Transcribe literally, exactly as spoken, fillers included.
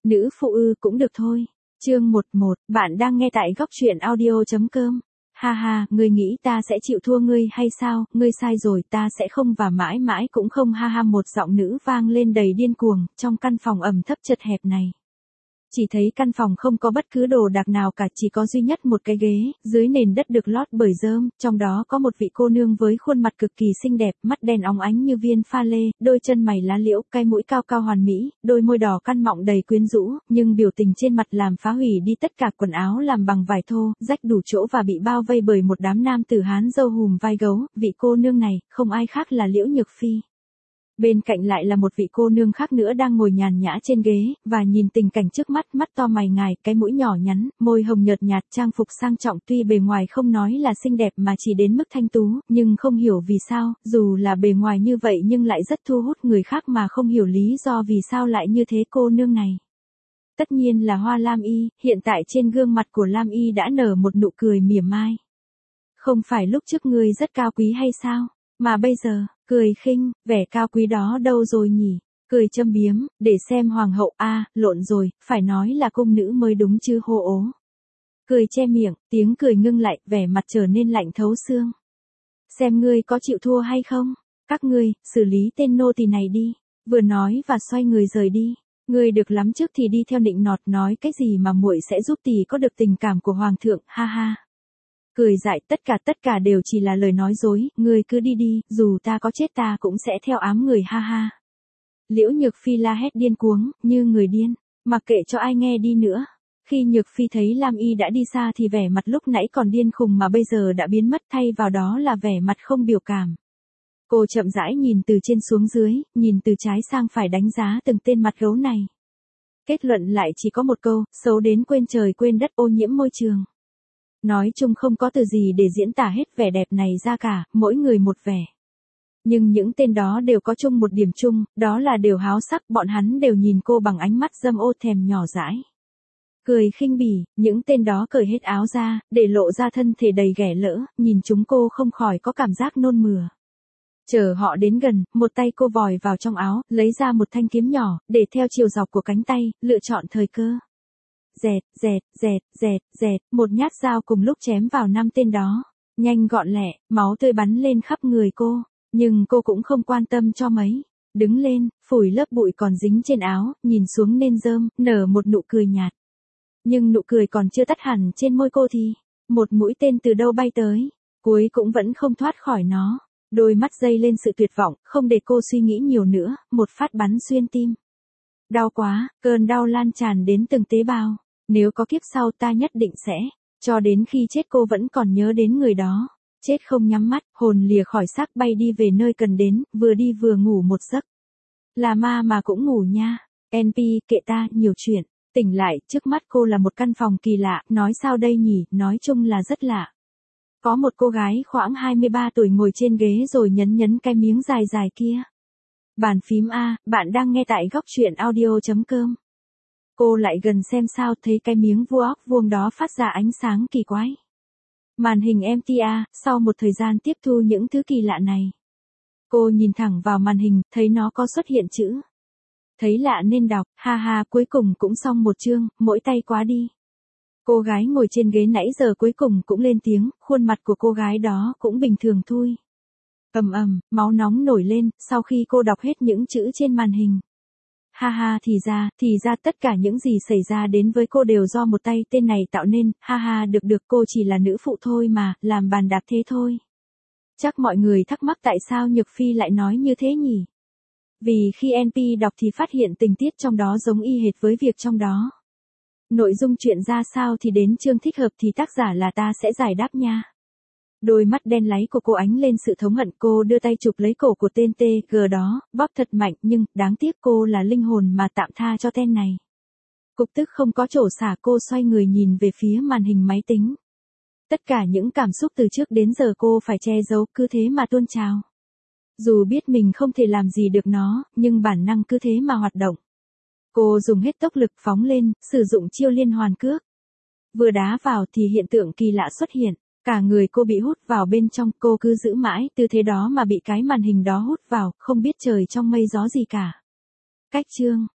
Nữ phụ ư, cũng được thôi. Chương mười một, bạn đang nghe tại góc truyện audio chấm com. Ha ha, ngươi nghĩ ta sẽ chịu thua ngươi hay sao, ngươi sai rồi, ta sẽ không và mãi mãi cũng không, ha ha. Một giọng nữ vang lên đầy điên cuồng, trong căn phòng ẩm thấp chật hẹp này. Chỉ thấy căn phòng không có bất cứ đồ đạc nào cả, chỉ có duy nhất một cái ghế, dưới nền đất được lót bởi rơm, trong đó có một vị cô nương với khuôn mặt cực kỳ xinh đẹp, mắt đen óng ánh như viên pha lê, đôi chân mày lá liễu, cái mũi cao cao hoàn mỹ, đôi môi đỏ căn mọng đầy quyến rũ, nhưng biểu tình trên mặt làm phá hủy đi tất cả. Quần áo làm bằng vải thô, rách đủ chỗ và bị bao vây bởi một đám nam tử Hán râu hùm vai gấu. Vị cô nương này, không ai khác là Liễu Nhược Phi. Bên cạnh lại là một vị cô nương khác nữa đang ngồi nhàn nhã trên ghế, và nhìn tình cảnh trước mắt, mắt to mày ngài, cái mũi nhỏ nhắn, môi hồng nhợt nhạt, trang phục sang trọng, tuy bề ngoài không nói là xinh đẹp mà chỉ đến mức thanh tú, nhưng không hiểu vì sao, dù là bề ngoài như vậy nhưng lại rất thu hút người khác mà không hiểu lý do vì sao lại như thế. Cô nương này tất nhiên là Hoa Lam Y, hiện tại trên gương mặt của Lam Y đã nở một nụ cười mỉa mai. Không phải lúc trước ngươi rất cao quý hay sao, mà bây giờ cười khinh, vẻ cao quý đó đâu rồi nhỉ? Cười châm biếm, để xem hoàng hậu a, à, lộn rồi, phải nói là cung nữ mới đúng chứ hô ố. Cười che miệng, tiếng cười ngưng lại, vẻ mặt trở nên lạnh thấu xương. Xem ngươi có chịu thua hay không? Các ngươi, xử lý tên nô tỳ này đi. Vừa nói và xoay người rời đi. Ngươi được lắm trước thì đi theo nịnh nọt nói cái gì mà muội sẽ giúp tỷ có được tình cảm của hoàng thượng, ha ha. Cười dại, tất cả tất cả đều chỉ là lời nói dối, ngươi cứ đi đi, dù ta có chết ta cũng sẽ theo ám người, ha ha. Liễu Nhược Phi la hét điên cuống, như người điên, mặc kệ cho ai nghe đi nữa. Khi Nhược Phi thấy Lam Y đã đi xa thì vẻ mặt lúc nãy còn điên khùng mà bây giờ đã biến mất, thay vào đó là vẻ mặt không biểu cảm. Cô chậm rãi nhìn từ trên xuống dưới, nhìn từ trái sang phải đánh giá từng tên mặt gấu này. Kết luận lại chỉ có một câu, xấu đến quên trời quên đất, ô nhiễm môi trường. Nói chung không có từ gì để diễn tả hết vẻ đẹp này ra cả, mỗi người một vẻ. Nhưng những tên đó đều có chung một điểm chung, đó là đều háo sắc, bọn hắn đều nhìn cô bằng ánh mắt dâm ô thèm nhỏ dãi. Cười khinh bỉ, những tên đó cởi hết áo ra, để lộ ra thân thể đầy ghẻ lỡ, nhìn chúng cô không khỏi có cảm giác nôn mửa. Chờ họ đến gần, một tay cô vòi vào trong áo, lấy ra một thanh kiếm nhỏ, để theo chiều dọc của cánh tay, lựa chọn thời cơ. Dẹt, dẹt, dẹt, dẹt, dẹt, một nhát dao cùng lúc chém vào năm tên đó. Nhanh gọn lẹ, máu tươi bắn lên khắp người cô, nhưng cô cũng không quan tâm cho mấy. Đứng lên, phủi lớp bụi còn dính trên áo, nhìn xuống nền rơm, nở một nụ cười nhạt. Nhưng nụ cười còn chưa tắt hẳn trên môi cô thì, một mũi tên từ đâu bay tới, cuối cũng vẫn không thoát khỏi nó. Đôi mắt dây lên sự tuyệt vọng, không để cô suy nghĩ nhiều nữa, một phát bắn xuyên tim. Đau quá, cơn đau lan tràn đến từng tế bào. Nếu có kiếp sau ta nhất định sẽ, cho đến khi chết cô vẫn còn nhớ đến người đó. Chết không nhắm mắt, hồn lìa khỏi xác bay đi về nơi cần đến, vừa đi vừa ngủ một giấc. Là ma mà cũng ngủ nha. en pê, kệ ta, nhiều chuyện. Tỉnh lại, trước mắt cô là một căn phòng kỳ lạ, nói sao đây nhỉ, nói chung là rất lạ. Có một cô gái khoảng hai mươi ba tuổi ngồi trên ghế rồi nhấn nhấn cái miếng dài dài kia. Bàn phím A, bạn đang nghe tại góc truyện audio chấm com. Cô lại gần xem sao, thấy cái miếng vuông vuông đó phát ra ánh sáng kỳ quái. Màn hình em tê a, sau một thời gian tiếp thu những thứ kỳ lạ này. Cô nhìn thẳng vào màn hình, thấy nó có xuất hiện chữ. Thấy lạ nên đọc, ha ha, cuối cùng cũng xong một chương, mỗi tay quá đi. Cô gái ngồi trên ghế nãy giờ cuối cùng cũng lên tiếng, khuôn mặt của cô gái đó cũng bình thường thôi. Ầm ầm, máu nóng nổi lên, sau khi cô đọc hết những chữ trên màn hình. Ha ha, thì ra, thì ra tất cả những gì xảy ra đến với cô đều do một tay tên này tạo nên, ha ha, được được, cô chỉ là nữ phụ thôi mà, làm bàn đạp thế thôi. Chắc mọi người thắc mắc tại sao Nhược Phi lại nói như thế nhỉ? Vì khi en pê đọc thì phát hiện tình tiết trong đó giống y hệt với việc trong đó. Nội dung chuyện ra sao thì đến chương thích hợp thì tác giả là ta sẽ giải đáp nha. Đôi mắt đen láy của cô ánh lên sự thống hận, cô đưa tay chụp lấy cổ của tên tê giê đó, bóp thật mạnh, nhưng, đáng tiếc cô là linh hồn mà tạm tha cho tên này. Cục tức không có chỗ xả, cô xoay người nhìn về phía màn hình máy tính. Tất cả những cảm xúc từ trước đến giờ cô phải che giấu, cứ thế mà tuôn trào. Dù biết mình không thể làm gì được nó, nhưng bản năng cứ thế mà hoạt động. Cô dùng hết tốc lực phóng lên, sử dụng chiêu liên hoàn cước. Vừa đá vào thì hiện tượng kỳ lạ xuất hiện. Cả người cô bị hút vào bên trong, cô cứ giữ mãi tư thế đó mà bị cái màn hình đó hút vào, không biết trời trong mây gió gì cả. Cách chương